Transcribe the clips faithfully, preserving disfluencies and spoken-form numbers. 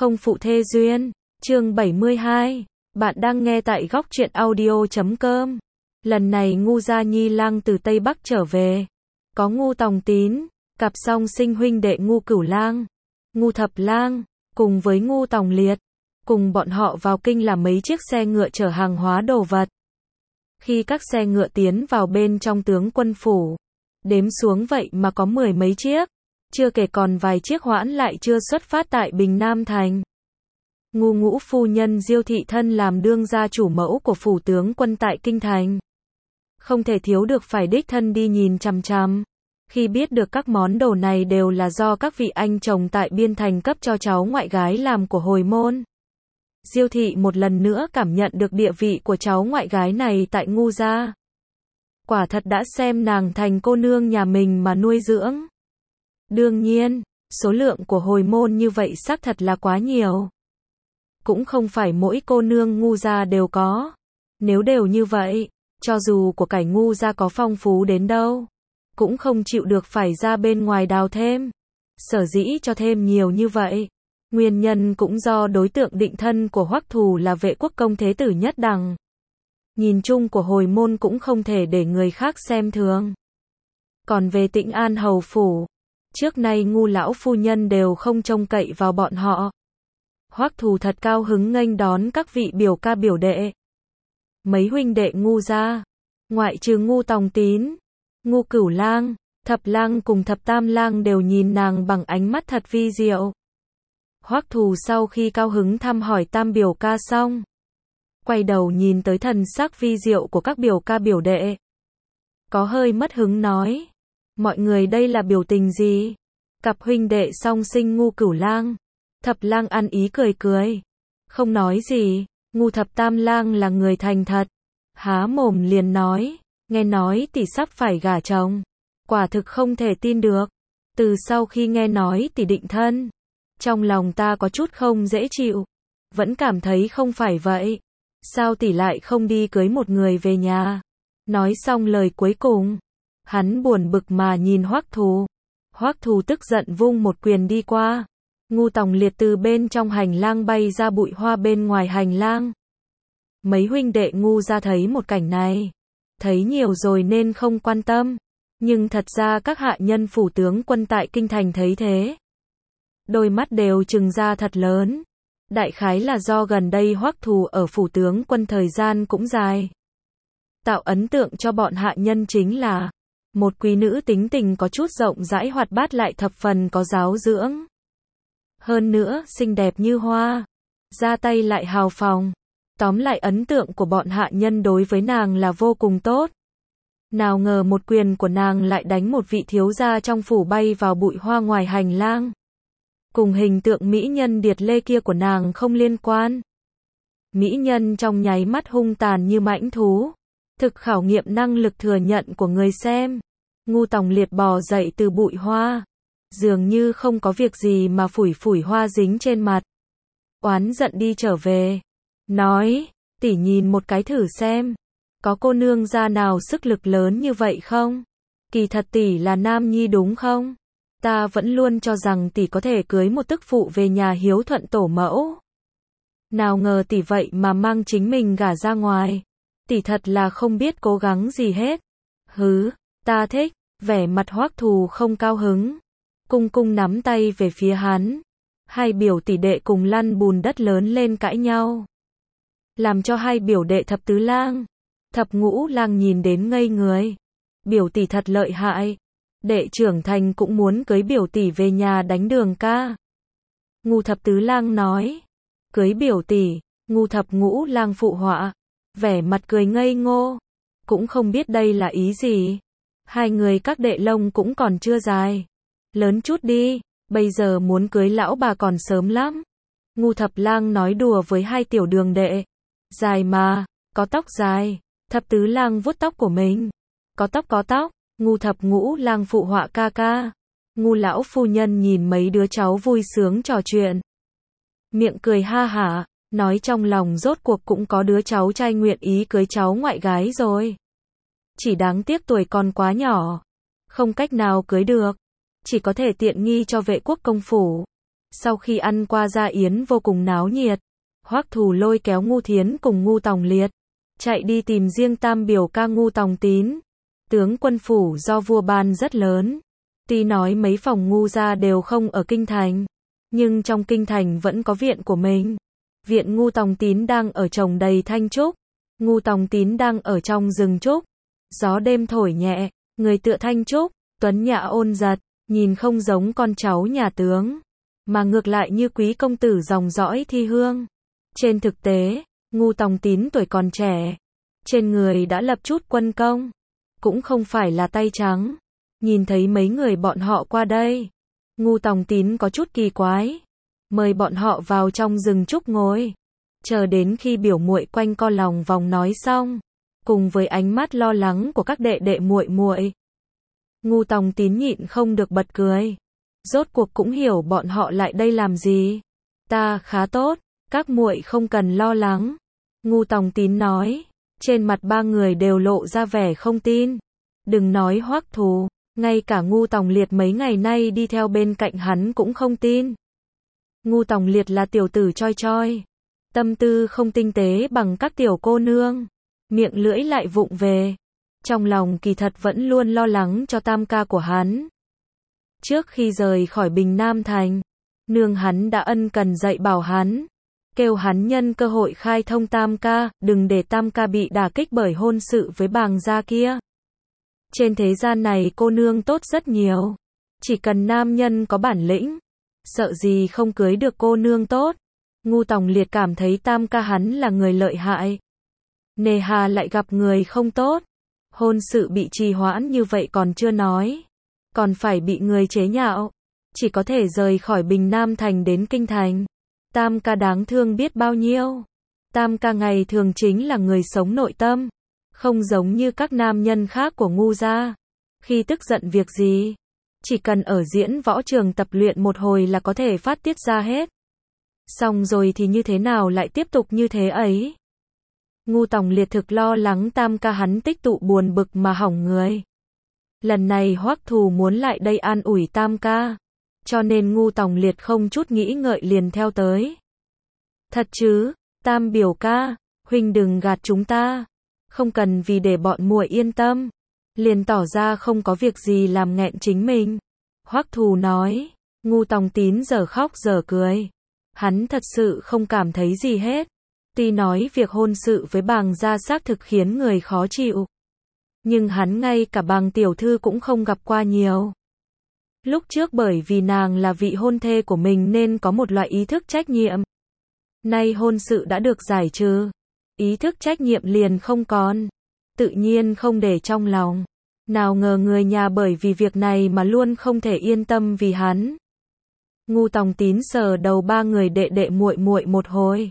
Không phụ thê duyên, chương bảy mươi hai. Bạn đang nghe tại góc truyện audio chấm com. Lần này Ngu Gia Nhi Lang từ Tây Bắc trở về. Có Ngu Tòng Tín, cặp song sinh huynh đệ Ngu Cửu Lang, Ngu Thập Lang, cùng với Ngu Tòng Liệt. Cùng bọn họ vào kinh là mấy chiếc xe ngựa chở hàng hóa đồ vật. Khi các xe ngựa tiến vào bên trong tướng quân phủ, đếm xuống vậy mà có mười mấy chiếc, chưa kể còn vài chiếc hoãn lại chưa xuất phát tại Bình Nam Thành. Ngu Ngũ phu nhân Diêu thị thân làm đương gia chủ mẫu của phủ tướng quân tại kinh thành, không thể thiếu được phải đích thân đi nhìn chằm chằm. Khi biết được các món đồ này đều là do các vị anh chồng tại biên thành cấp cho cháu ngoại gái làm của hồi môn, Diêu thị một lần nữa cảm nhận được địa vị của cháu ngoại gái này tại Ngu gia. Quả thật đã xem nàng thành cô nương nhà mình mà nuôi dưỡng. Đương nhiên, số lượng của hồi môn như vậy xác thật là quá nhiều. Cũng không phải mỗi cô nương Ngu gia đều có. Nếu đều như vậy, cho dù của cải Ngu gia có phong phú đến đâu, cũng không chịu được phải ra bên ngoài đào thêm. Sở dĩ cho thêm nhiều như vậy, nguyên nhân cũng do đối tượng định thân của Hoắc Thù là Vệ quốc công thế tử Nhất Đằng. Nhìn chung của hồi môn cũng không thể để người khác xem thường. Còn về Tĩnh An hầu phủ, trước nay Ngu lão phu nhân đều không trông cậy vào bọn họ. Hoắc Thù thật cao hứng nghênh đón các vị biểu ca biểu đệ. Mấy huynh đệ Ngu gia, ngoại trừ Ngu Tòng Tín, Ngu Cửu Lang, Thập Lang cùng Thập Tam Lang đều nhìn nàng bằng ánh mắt thật vi diệu. Hoắc Thù sau khi cao hứng thăm hỏi tam biểu ca xong, quay đầu nhìn tới thần sắc vi diệu của các biểu ca biểu đệ, có hơi mất hứng nói: mọi người đây là biểu tình gì? Cặp huynh đệ song sinh Ngu Cửu Lang, Thập Lang ăn ý cười cười, không nói gì. Ngu Thập Tam Lang là người thành thật, há mồm liền nói: nghe nói tỷ sắp phải gả chồng, quả thực không thể tin được. Từ sau khi nghe nói tỷ định thân, trong lòng ta có chút không dễ chịu, vẫn cảm thấy không phải vậy. Sao tỷ lại không đi cưới một người về nhà? Nói xong lời cuối cùng, hắn buồn bực mà nhìn Hoắc Thù. Hoắc Thù tức giận vung một quyền đi qua. Ngu Tòng Liệt từ bên trong hành lang bay ra bụi hoa bên ngoài hành lang. Mấy huynh đệ Ngu gia thấy một cảnh này, thấy nhiều rồi nên không quan tâm, nhưng thật ra các hạ nhân phủ tướng quân tại kinh thành thấy thế, đôi mắt đều trừng ra thật lớn. Đại khái là do gần đây Hoắc Thù ở phủ tướng quân thời gian cũng dài, tạo ấn tượng cho bọn hạ nhân chính là một quý nữ tính tình có chút rộng rãi hoạt bát lại thập phần có giáo dưỡng. Hơn nữa xinh đẹp như hoa, ra tay lại hào phóng. Tóm lại ấn tượng của bọn hạ nhân đối với nàng là vô cùng tốt. Nào ngờ một quyền của nàng lại đánh một vị thiếu gia trong phủ bay vào bụi hoa ngoài hành lang. Cùng hình tượng mỹ nhân điệt lê kia của nàng không liên quan. Mỹ nhân trong nháy mắt hung tàn như mãnh thú, thực khảo nghiệm năng lực thừa nhận của người xem. Ngu Tòng Liệt bò dậy từ bụi hoa, dường như không có việc gì mà phủi phủi hoa dính trên mặt, oán giận đi trở về, nói: tỷ nhìn một cái thử xem, có cô nương gia nào sức lực lớn như vậy không? Kỳ thật tỷ là nam nhi đúng không? Ta vẫn luôn cho rằng tỷ có thể cưới một tức phụ về nhà hiếu thuận tổ mẫu. Nào ngờ tỷ vậy mà mang chính mình gả ra ngoài. Tỷ thật là không biết cố gắng gì hết. Hứ, ta thích. Vẻ mặt Hoắc Thù không cao hứng, cung cung nắm tay về phía hắn. Hai biểu tỷ đệ cùng lăn bùn đất lớn lên cãi nhau, làm cho hai biểu đệ Thập Tứ Lang, Thập Ngũ Lang nhìn đến ngây người. Biểu tỷ thật lợi hại, đệ trưởng thành cũng muốn cưới biểu tỷ về nhà đánh đường ca. Ngu Thập Tứ Lang nói: cưới biểu tỷ. Ngu Thập Ngũ Lang phụ họa, vẻ mặt cười ngây ngô, cũng không biết đây là ý gì. Hai người các đệ lông cũng còn chưa dài, lớn chút đi, bây giờ muốn cưới lão bà còn sớm lắm. Ngu Thập Lang nói đùa với hai tiểu đường đệ: dài mà, có tóc dài. Thập Tứ Lang vuốt tóc của mình: có tóc có tóc. Ngu Thập Ngũ Lang phụ họa: ca ca. Ngu lão phu nhân nhìn mấy đứa cháu vui sướng trò chuyện, miệng cười ha hả, nói trong lòng rốt cuộc cũng có đứa cháu trai nguyện ý cưới cháu ngoại gái rồi. Chỉ đáng tiếc tuổi còn quá nhỏ, không cách nào cưới được, chỉ có thể tiện nghi cho Vệ quốc công phủ. Sau khi ăn qua gia yến vô cùng náo nhiệt, Hoắc Thù lôi kéo Ngu Thiến cùng Ngu Tòng Liệt, chạy đi tìm riêng tam biểu ca Ngu Tòng Tín. Tướng quân phủ do vua ban rất lớn, tuy nói mấy phòng Ngu gia đều không ở kinh thành, nhưng trong kinh thành vẫn có viện của mình. Viện Ngu Tòng Tín đang ở trồng đầy thanh trúc, Ngu Tòng Tín đang ở trong rừng trúc. Gió đêm thổi nhẹ, người tựa thanh trúc, tuấn nhã ôn giật, nhìn không giống con cháu nhà tướng, mà ngược lại như quý công tử dòng dõi thi hương. Trên thực tế, Ngu Tòng Tín tuổi còn trẻ, trên người đã lập chút quân công, cũng không phải là tay trắng. Nhìn thấy mấy người bọn họ qua đây, Ngu Tòng Tín có chút kỳ quái, mời bọn họ vào trong rừng trúc ngồi, chờ đến khi biểu muội quanh co lòng vòng nói xong, cùng với ánh mắt lo lắng của các đệ đệ muội muội, Ngu Tòng Tín nhịn không được bật cười. Rốt cuộc cũng hiểu bọn họ lại đây làm gì. Ta khá tốt, các muội không cần lo lắng. Ngu Tòng Tín nói, trên mặt ba người đều lộ ra vẻ không tin. Đừng nói Hoắc Thù, ngay cả Ngu Tòng Liệt mấy ngày nay đi theo bên cạnh hắn cũng không tin. Ngu Tòng Liệt là tiểu tử choi choi, tâm tư không tinh tế bằng các tiểu cô nương, miệng lưỡi lại vụng về. Trong lòng kỳ thật vẫn luôn lo lắng cho tam ca của hắn. Trước khi rời khỏi Bình Nam Thành, nương hắn đã ân cần dạy bảo hắn, kêu hắn nhân cơ hội khai thông tam ca, đừng để tam ca bị đả kích bởi hôn sự với bàng gia kia. Trên thế gian này cô nương tốt rất nhiều, chỉ cần nam nhân có bản lĩnh, sợ gì không cưới được cô nương tốt. Ngu Tòng Liệt cảm thấy tam ca hắn là người lợi hại, nề hà lại gặp người không tốt, hôn sự bị trì hoãn như vậy còn chưa nói, còn phải bị người chế nhạo, chỉ có thể rời khỏi Bình Nam Thành đến Kinh Thành. Tam ca đáng thương biết bao nhiêu. Tam ca ngày thường chính là người sống nội tâm, không giống như các nam nhân khác của Ngu gia. Khi tức giận việc gì, chỉ cần ở diễn võ trường tập luyện một hồi là có thể phát tiết ra hết. Xong rồi thì như thế nào lại tiếp tục như thế ấy. Ngu Tòng Liệt thực lo lắng tam ca hắn tích tụ buồn bực mà hỏng người. Lần này Hoắc Thù muốn lại đây an ủi tam ca, cho nên Ngu Tòng Liệt không chút nghĩ ngợi liền theo tới. Thật chứ, tam biểu ca, huynh đừng gạt chúng ta, không cần vì để bọn muội yên tâm, liền tỏ ra không có việc gì làm nghẹn chính mình. Hoắc Thù nói. Ngu Tòng Tín giờ khóc giờ cười, hắn thật sự không cảm thấy gì hết. Tuy nói việc hôn sự với bàng gia xác thực khiến người khó chịu, nhưng hắn ngay cả bàng tiểu thư cũng không gặp qua nhiều. Lúc trước bởi vì nàng là vị hôn thê của mình nên có một loại ý thức trách nhiệm. Nay hôn sự đã được giải trừ, ý thức trách nhiệm liền không còn, tự nhiên không để trong lòng. Nào ngờ người nhà bởi vì việc này mà luôn không thể yên tâm vì hắn. Ngu Tòng Tín sờ đầu ba người đệ đệ muội muội một hồi.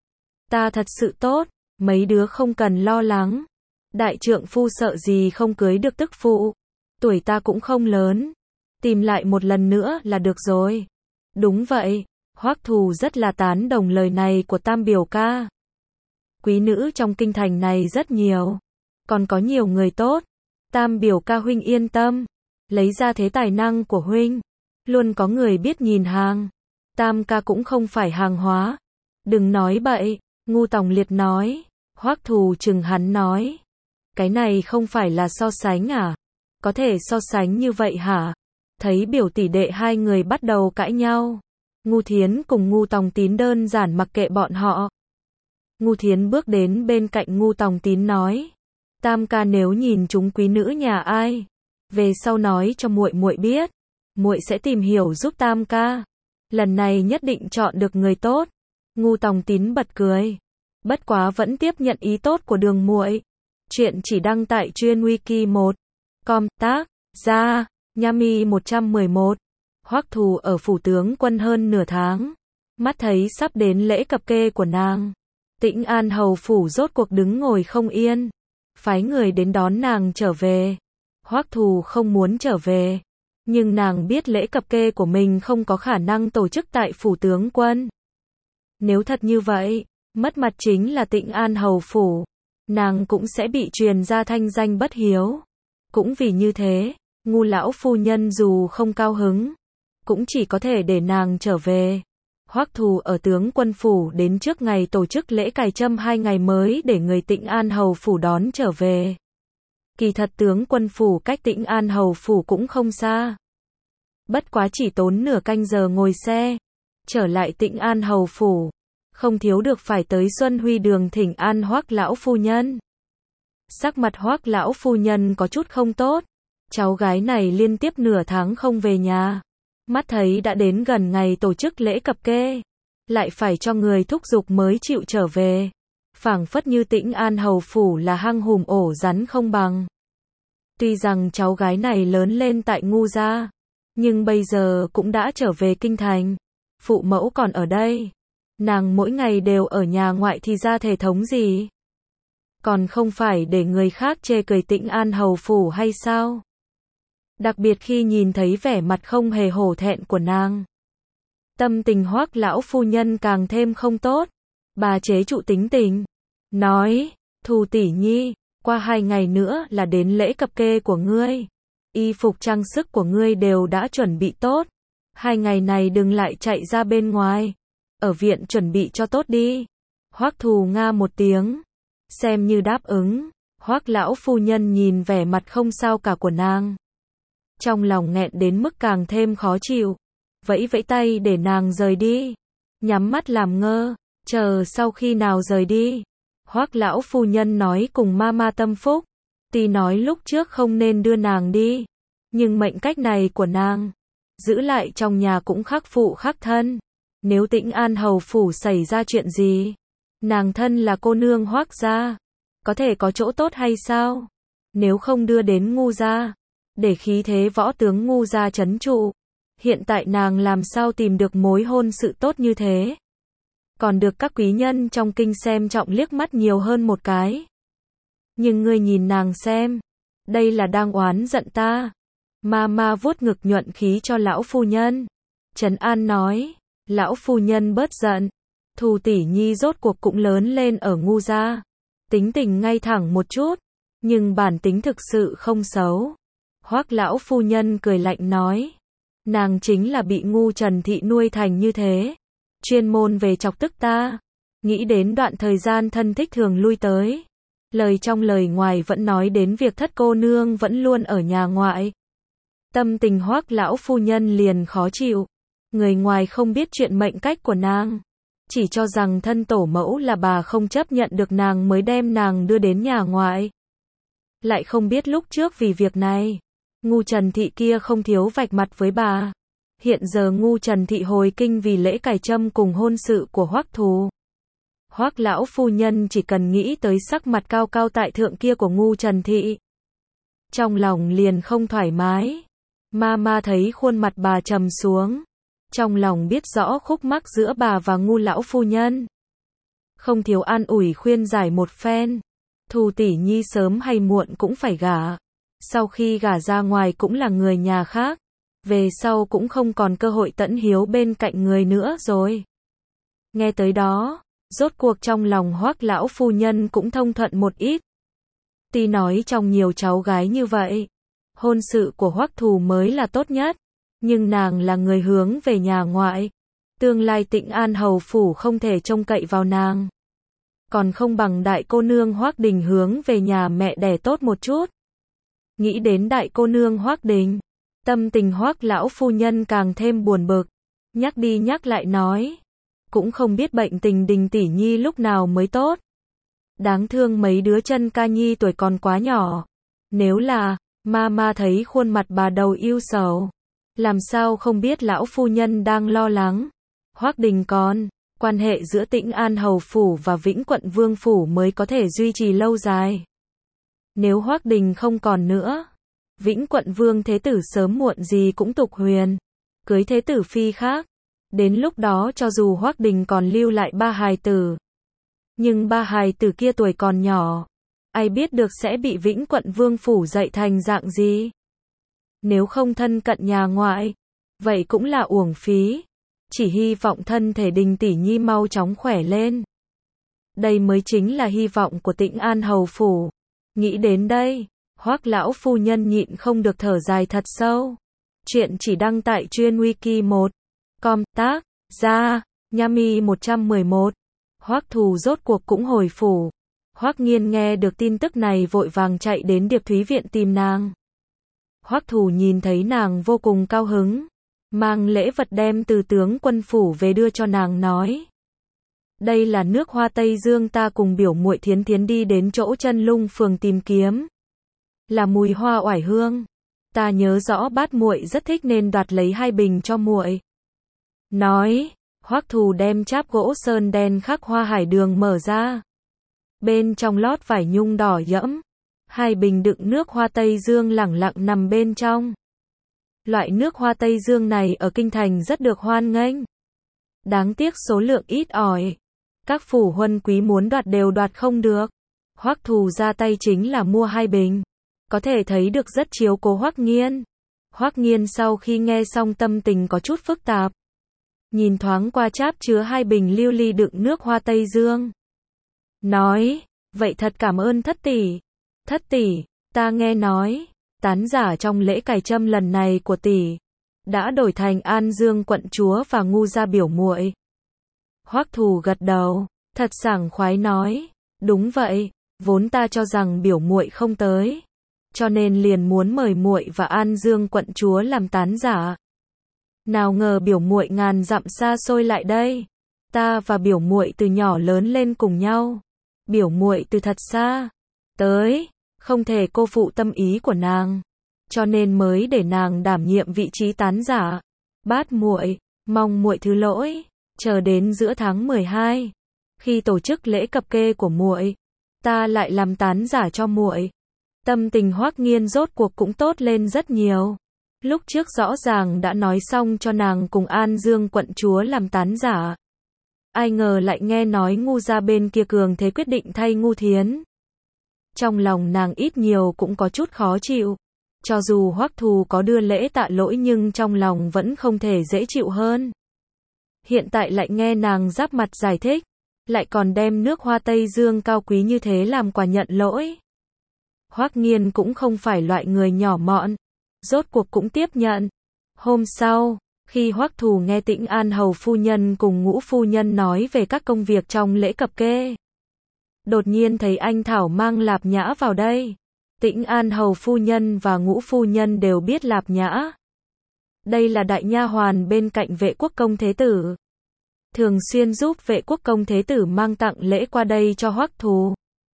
Ta thật sự tốt, mấy đứa không cần lo lắng. Đại trượng phu sợ gì không cưới được tức phụ. Tuổi ta cũng không lớn, tìm lại một lần nữa là được rồi. Đúng vậy, Hoắc Thù rất là tán đồng lời này của tam biểu ca. Quý nữ trong kinh thành này rất nhiều, còn có nhiều người tốt. Tam biểu ca huynh yên tâm, lấy ra thế tài năng của huynh, luôn có người biết nhìn hàng. Tam ca cũng không phải hàng hóa. Đừng nói bậy, Ngu Tòng Liệt nói. Hoắc Thù chừng hắn nói, cái này không phải là so sánh à? Có thể so sánh như vậy hả? Thấy biểu tỷ đệ hai người bắt đầu cãi nhau, Ngu Thiến cùng Ngu Tòng Tín đơn giản mặc kệ bọn họ. Ngu Thiến bước đến bên cạnh Ngu Tòng Tín nói, tam ca nếu nhìn chúng quý nữ nhà ai, về sau nói cho muội muội biết, muội sẽ tìm hiểu giúp tam ca. Lần này nhất định chọn được người tốt. Ngu Tòng Tín bật cười, bất quá vẫn tiếp nhận ý tốt của Đường muội. Chuyện chỉ đăng tại chuyên wiki một com tác ra Yami một trăm mười một. Hoắc Thù ở phủ tướng quân hơn nửa tháng, mắt thấy sắp đến lễ cập kê của nàng, Tĩnh An hầu phủ rốt cuộc đứng ngồi không yên, phái người đến đón nàng trở về. Hoắc Thù không muốn trở về, nhưng nàng biết lễ cập kê của mình không có khả năng tổ chức tại phủ tướng quân. Nếu thật như vậy, mất mặt chính là Tĩnh An hầu phủ, nàng cũng sẽ bị truyền ra thanh danh bất hiếu. Cũng vì như thế, Ngu lão phu nhân dù không cao hứng, cũng chỉ có thể để nàng trở về. Hoắc Thù ở tướng quân phủ đến trước ngày tổ chức lễ cài trâm hai ngày mới để người Tĩnh An hầu phủ đón trở về. Kỳ thật tướng quân phủ cách Tĩnh An hầu phủ cũng không xa. Bất quá chỉ tốn nửa canh giờ ngồi xe, trở lại Tĩnh An hầu phủ, không thiếu được phải tới Xuân Huy đường thỉnh an Hoắc lão phu nhân. Sắc mặt Hoắc lão phu nhân có chút không tốt, cháu gái này liên tiếp nửa tháng không về nhà, mắt thấy đã đến gần ngày tổ chức lễ cập kê, lại phải cho người thúc giục mới chịu trở về, phảng phất như Tĩnh An hầu phủ là hang hùm ổ rắn không bằng. Tuy rằng cháu gái này lớn lên tại Ngu gia, nhưng bây giờ cũng đã trở về kinh thành, phụ mẫu còn ở đây, nàng mỗi ngày đều ở nhà ngoại thì ra thể thống gì? Còn không phải để người khác chê cười Tĩnh An hầu phủ hay sao? Đặc biệt khi nhìn thấy vẻ mặt không hề hổ thẹn của nàng, tâm tình Hoắc lão phu nhân càng thêm không tốt. Bà chế trụ tính tình, nói, Thù tỷ nhi, qua hai ngày nữa là đến lễ cập kê của ngươi, y phục trang sức của ngươi đều đã chuẩn bị tốt, hai ngày này đừng lại chạy ra bên ngoài, ở viện chuẩn bị cho tốt đi. Hoắc Thù nga một tiếng, xem như đáp ứng. Hoắc lão phu nhân nhìn vẻ mặt không sao cả của nàng, trong lòng nghẹn đến mức càng thêm khó chịu, vẫy vẫy tay để nàng rời đi, nhắm mắt làm ngơ, chờ sau khi nào rời đi. Hoắc lão phu nhân nói cùng mama tâm phúc, tuy nói lúc trước không nên đưa nàng đi, nhưng mệnh cách này của nàng, giữ lại trong nhà cũng khắc phụ khắc thân. Nếu Tĩnh An hầu phủ xảy ra chuyện gì, nàng thân là cô nương Hoắc gia, có thể có chỗ tốt hay sao? Nếu không đưa đến Ngu gia, để khí thế võ tướng Ngu gia trấn trụ, hiện tại nàng làm sao tìm được mối hôn sự tốt như thế? Còn được các quý nhân trong kinh xem trọng liếc mắt nhiều hơn một cái. Nhưng ngươi nhìn nàng xem, đây là đang oán giận ta. Mama vuốt ngực nhuận khí cho lão phu nhân, trấn an nói, lão phu nhân bớt giận, Thù tỷ nhi rốt cuộc cũng lớn lên ở Ngu gia, tính tình ngay thẳng một chút, nhưng bản tính thực sự không xấu. Hoắc lão phu nhân cười lạnh nói, nàng chính là bị Ngu Trần thị nuôi thành như thế, chuyên môn về chọc tức ta. Nghĩ đến đoạn thời gian thân thích thường lui tới, lời trong lời ngoài vẫn nói đến việc thất cô nương vẫn luôn ở nhà ngoại. Tâm tình Hoắc lão phu nhân liền khó chịu, người ngoài không biết chuyện mệnh cách của nàng, chỉ cho rằng thân tổ mẫu là bà không chấp nhận được nàng mới đem nàng đưa đến nhà ngoại. Lại không biết lúc trước vì việc này, Ngu Trần thị kia không thiếu vạch mặt với bà. Hiện giờ Ngu Trần thị hồi kinh vì lễ cài trâm cùng hôn sự của Hoắc Thù. Hoắc lão phu nhân chỉ cần nghĩ tới sắc mặt cao cao tại thượng kia của Ngu Trần thị, trong lòng liền không thoải mái. Mama thấy khuôn mặt bà trầm xuống, trong lòng biết rõ khúc mắc giữa bà và Ngu lão phu nhân, không thiếu an ủi khuyên giải một phen. Thù tỷ nhi sớm hay muộn cũng phải gả, sau khi gả ra ngoài cũng là người nhà khác, về sau cũng không còn cơ hội tẫn hiếu bên cạnh người nữa rồi. Nghe tới đó, rốt cuộc trong lòng Hoắc lão phu nhân cũng thông thuận một ít. Tuy nói trong nhiều cháu gái như vậy, hôn sự của Hoắc Thù mới là tốt nhất, nhưng nàng là người hướng về nhà ngoại, tương lai Tĩnh An hầu phủ không thể trông cậy vào nàng, còn không bằng đại cô nương Hoắc Đình hướng về nhà mẹ đẻ tốt một chút. Nghĩ đến đại cô nương Hoắc Đình, tâm tình Hoắc lão phu nhân càng thêm buồn bực, nhắc đi nhắc lại nói, cũng không biết bệnh tình Đình tỷ nhi lúc nào mới tốt. Đáng thương mấy đứa chân ca nhi tuổi còn quá nhỏ. Nếu là, Mama thấy khuôn mặt bà đầu ưu sầu, làm sao không biết lão phu nhân đang lo lắng. Hoắc Đình còn, quan hệ giữa Tĩnh An hầu phủ và Vĩnh Quận Vương phủ mới có thể duy trì lâu dài. Nếu Hoắc Đình không còn nữa, Vĩnh Quận Vương thế tử sớm muộn gì cũng tục huyền, cưới thế tử phi khác. Đến lúc đó cho dù Hoắc Đình còn lưu lại ba hài tử, nhưng ba hài tử kia tuổi còn nhỏ, ai biết được sẽ bị Vĩnh Quận Vương phủ dạy thành dạng gì. Nếu không thân cận nhà ngoại, vậy cũng là uổng phí. Chỉ hy vọng thân thể Đình tỷ nhi mau chóng khỏe lên. Đây mới chính là hy vọng của Tĩnh An hầu phủ. Nghĩ đến đây, Hoắc lão phu nhân nhịn không được thở dài thật sâu. Chuyện chỉ đăng tại chuyên wiki một com, tác giả Nhami một trăm mười một. Hoắc Thù rốt cuộc cũng hồi phủ. Hoắc Nghiên nghe được tin tức này vội vàng chạy đến Điệp Thúy viện tìm nàng. Hoắc Thù nhìn thấy nàng vô cùng cao hứng, mang lễ vật đem từ tướng quân phủ về đưa cho nàng nói: "Đây là nước hoa Tây Dương ta cùng biểu muội Thiến Thiến đi đến chỗ Chân Lung phường tìm kiếm, là mùi hoa oải hương. Ta nhớ rõ Bát muội rất thích nên đoạt lấy hai bình cho muội." Nói, Hoắc Thù đem cháp gỗ sơn đen khắc hoa hải đường mở ra. Bên trong lót vải nhung đỏ nhẫm, hai bình đựng nước hoa Tây Dương lẳng lặng nằm bên trong. Loại nước hoa Tây Dương này ở kinh thành rất được hoan nghênh. Đáng tiếc số lượng ít ỏi. Các phủ huân quý muốn đoạt đều đoạt không được. Hoắc Thù ra tay chính là mua hai bình. Có thể thấy được rất chiếu cố Hoắc Nghiên. Hoắc Nghiên sau khi nghe xong tâm tình có chút phức tạp. Nhìn thoáng qua cháp chứa hai bình lưu ly đựng nước hoa Tây Dương. Nói, vậy thật cảm ơn thất tỷ. Thất tỷ, ta nghe nói, tán giả trong lễ cài trâm lần này của tỷ đã đổi thành An Dương quận chúa và Ngu gia biểu muội. Hoắc Thù gật đầu, thật sảng khoái nói, đúng vậy, vốn ta cho rằng biểu muội không tới, cho nên liền muốn mời muội và An Dương quận chúa làm tán giả. Nào ngờ biểu muội ngàn dặm xa xôi lại đây. Ta và biểu muội từ nhỏ lớn lên cùng nhau. Biểu muội từ thật xa tới, không thể cô phụ tâm ý của nàng, cho nên mới để nàng đảm nhiệm vị trí tán giả. Bát muội, mong muội thứ lỗi, chờ đến giữa tháng mười hai, khi tổ chức lễ cập kê của muội, ta lại làm tán giả cho muội. Tâm tình Hoắc Nghiên rốt cuộc cũng tốt lên rất nhiều. Lúc trước rõ ràng đã nói xong cho nàng cùng An Dương quận chúa làm tán giả. Ai ngờ lại nghe nói Ngu gia bên kia cường thế quyết định thay Ngu Thiến. Trong lòng nàng ít nhiều cũng có chút khó chịu. Cho dù Hoắc Thù có đưa lễ tạ lỗi nhưng trong lòng vẫn không thể dễ chịu hơn. Hiện tại lại nghe nàng giáp mặt giải thích, lại còn đem nước hoa Tây Dương cao quý như thế làm quà nhận lỗi. Hoắc Nghiên cũng không phải loại người nhỏ mọn, rốt cuộc cũng tiếp nhận. Hôm sau, khi Hoắc Thù nghe Tĩnh An hầu phu nhân cùng Ngũ phu nhân nói về các công việc trong lễ cập kê, đột nhiên thấy anh Thảo mang Lạp Nhã vào đây. Tĩnh An hầu phu nhân và Ngũ phu nhân đều biết Lạp Nhã. Đây là đại nha hoàn bên cạnh Vệ Quốc công thế tử, thường xuyên giúp Vệ Quốc công thế tử mang tặng lễ qua đây cho Hoắc Thù.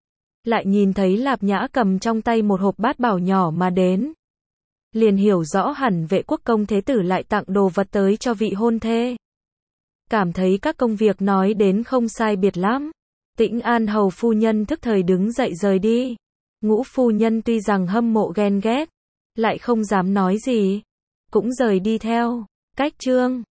Lại nhìn thấy Lạp Nhã cầm trong tay một hộp bát bảo nhỏ mà đến, liền hiểu rõ hẳn Vệ Quốc công thế tử lại tặng đồ vật tới cho vị hôn thê. Cảm thấy các công việc nói đến không sai biệt lắm. Tĩnh An hầu phu nhân thức thời đứng dậy rời đi. Ngũ phu nhân tuy rằng hâm mộ ghen ghét, lại không dám nói gì, cũng rời đi theo. Cách chương